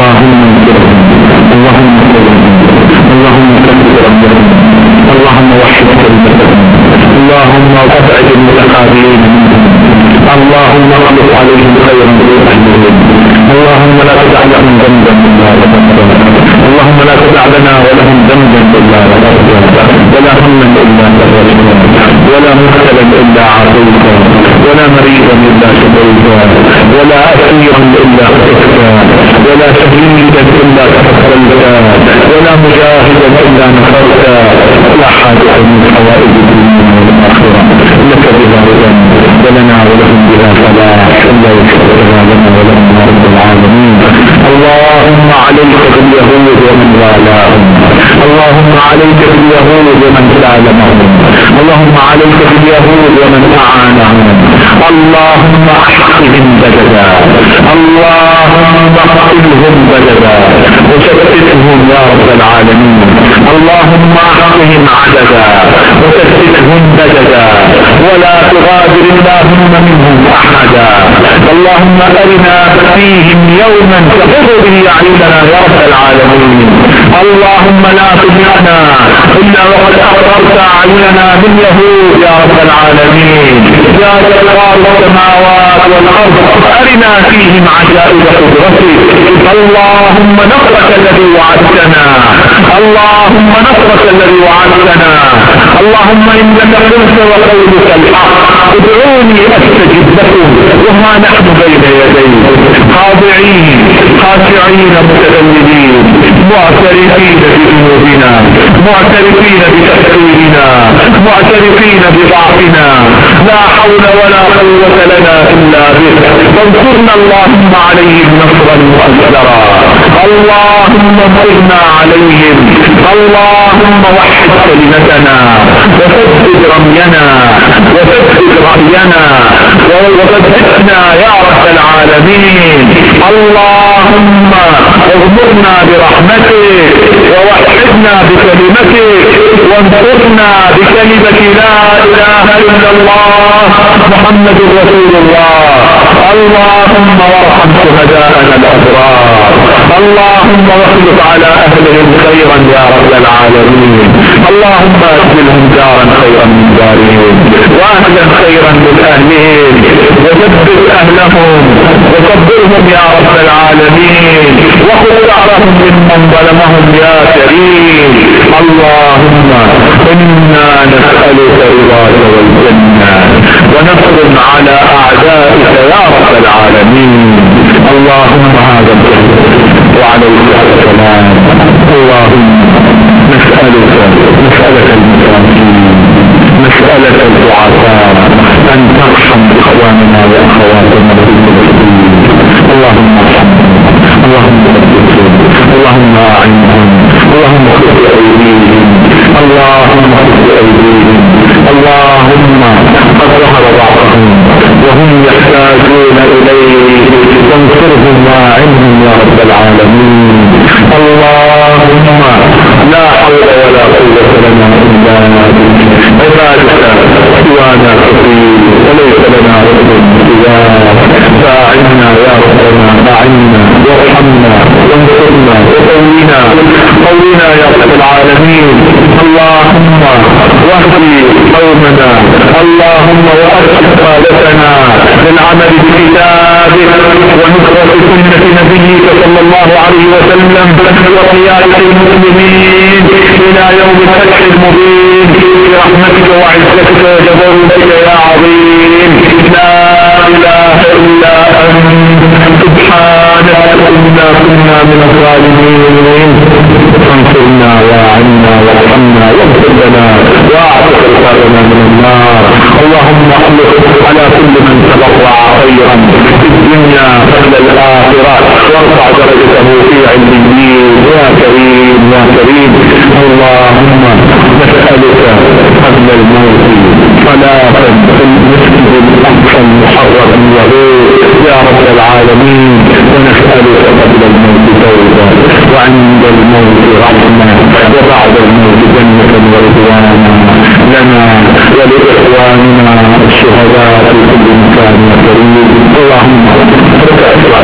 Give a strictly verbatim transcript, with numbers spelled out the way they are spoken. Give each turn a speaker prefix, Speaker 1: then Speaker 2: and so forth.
Speaker 1: اللهم انصرهم، اللهم انصرهم، اللهم كفر ربهم، اللهم وحد كلمتهم، اللهم ابعد المتقابلين منهم، اللهم اخلص عليهم خيرا في اهلهم، اللهم لا تدع لهم ذنبا الا غفرته، اللهم لا تدع لنا ولهم ذنبا الا غفرته، ولا هما الا فرجته، ولا مبتلا الا عافيته، ولا مريضا الا شفيته، ولا اسيرا الا خففته، ولا شهيدا الا تفضلته، ولا مجاهدا الا نصرته، لا حاجه من حوائج الدنيا والاخره لك بها رضا، ولنا ولهم بها فلاح، الا يشركنا لنا ولهم يا رب العالمين. اللهم عليك باليهود ومن والاهم، اللهم عليك باليهود ومن سالمهم، اللهم عليك باليهود ومن اعانهم، اللهم احقهم بددا، اللهم اقتلهم بددا وشتتهم يا رب العالمين، اللهم احقهم عددا وشتتهم بددا ولا تغادر اللهم منهم احدا، اللهم ارنا فيهم يوما تقر به اعيننا يا رب العالمين، اللهم لا تجعلنا الا وقد اقررت اعيننا باليهود يا رب العالمين، يا جبار السماوات والارض ارنا فيهم عجائب قدرتك، اللهم نصرك الذي وعدتنا، اللهم نصرك الذي وعدتنا، اللهم انك قلت وقولك الحق، ادعوني استجب لكم وما نحن بين يديك خاضعين خاشعين متذللين معترفين بذنوبنا، معترفين بتقصيرنا، معترفين بضعفنا، لا حول ولا قوة لنا الا بك، فانصرنا اللهم عليهم نصرا مؤزرا، اللهم انصرنا عليهم، اللهم وحد كلمتنا وسدد رمينا وسدد رأينا وثبتنا يا رب العالمين، اللهم اغمرنا برحمتك ووحدنا بكلمتك وانصرنا بكلمة لا اله الا الله محمد رسول الله، اللهم وارحم شهداءنا الابرار، اللهم واخلف على اهلهم خيرا يا رب العالمين، اللهم ادخلهم دارا خيرا من دارهم واهلا خيرا من اهلهم وثبت اهلهم وصبرهم يا رب العالمين، وخذ ثأرهم ممن ظلمهم يا كريم، اللهم انا نسألك رضاك والجنة ونصر على اعدائك يا رب العالمين، اللهم هذا الخير وعليك السلام، اللهم نسألك نسألك المساكين، نسألك الضعفاء ان ترحم اخواننا واخواتنا في المسلمين، اللهم ارحمهم، اللهم ثبتهم، اللهم اعنهم، اللهم خذ بايديهم، اللهم خذ بايديهم، اللهم قد ظهر ضعفهم وهم يحتاجون اليك فانصرهم واعنهم يا رب العالمين، اللهم لا حول ولا قوة لنا الا بك، عبادك سوانا كثير وليس لنا رب سواك، فاعنا يا ربنا، اعنا وارحمنا وانصرنا وقوينا قوينا يا رب العالمين، اللهم واهدي قومنا، اللهم وارشد قادتنا للعمل بكتابك ونصرة سنة نبيك صلى الله عليه وسلم وقيادة المسلمين الى يوم الفتح المبين برحمتك وعزتك وجبروتك يا عظيم، لا اله الا انت سبحانك انا كنا من الظالمين، فانصرنا واعنا وارحمنا واغفر لنا واعتق رقابنا من النار، اللهم اخلص على كل من تبرع خيرا في الدنيا قبل الاخره وارفع درجته في عليين يا كريم يا كريم، اللهم نسألك قبل الموت صلاة في المسجد الاقصى المحرر اليهود يا رب العالمين، ونسألك قبل الموت توبة وعند الموت رحمة وبعد الموت جنة ورضوانا لنا ولإخواننا الشهداء في كل مكان يا كريم، اللهم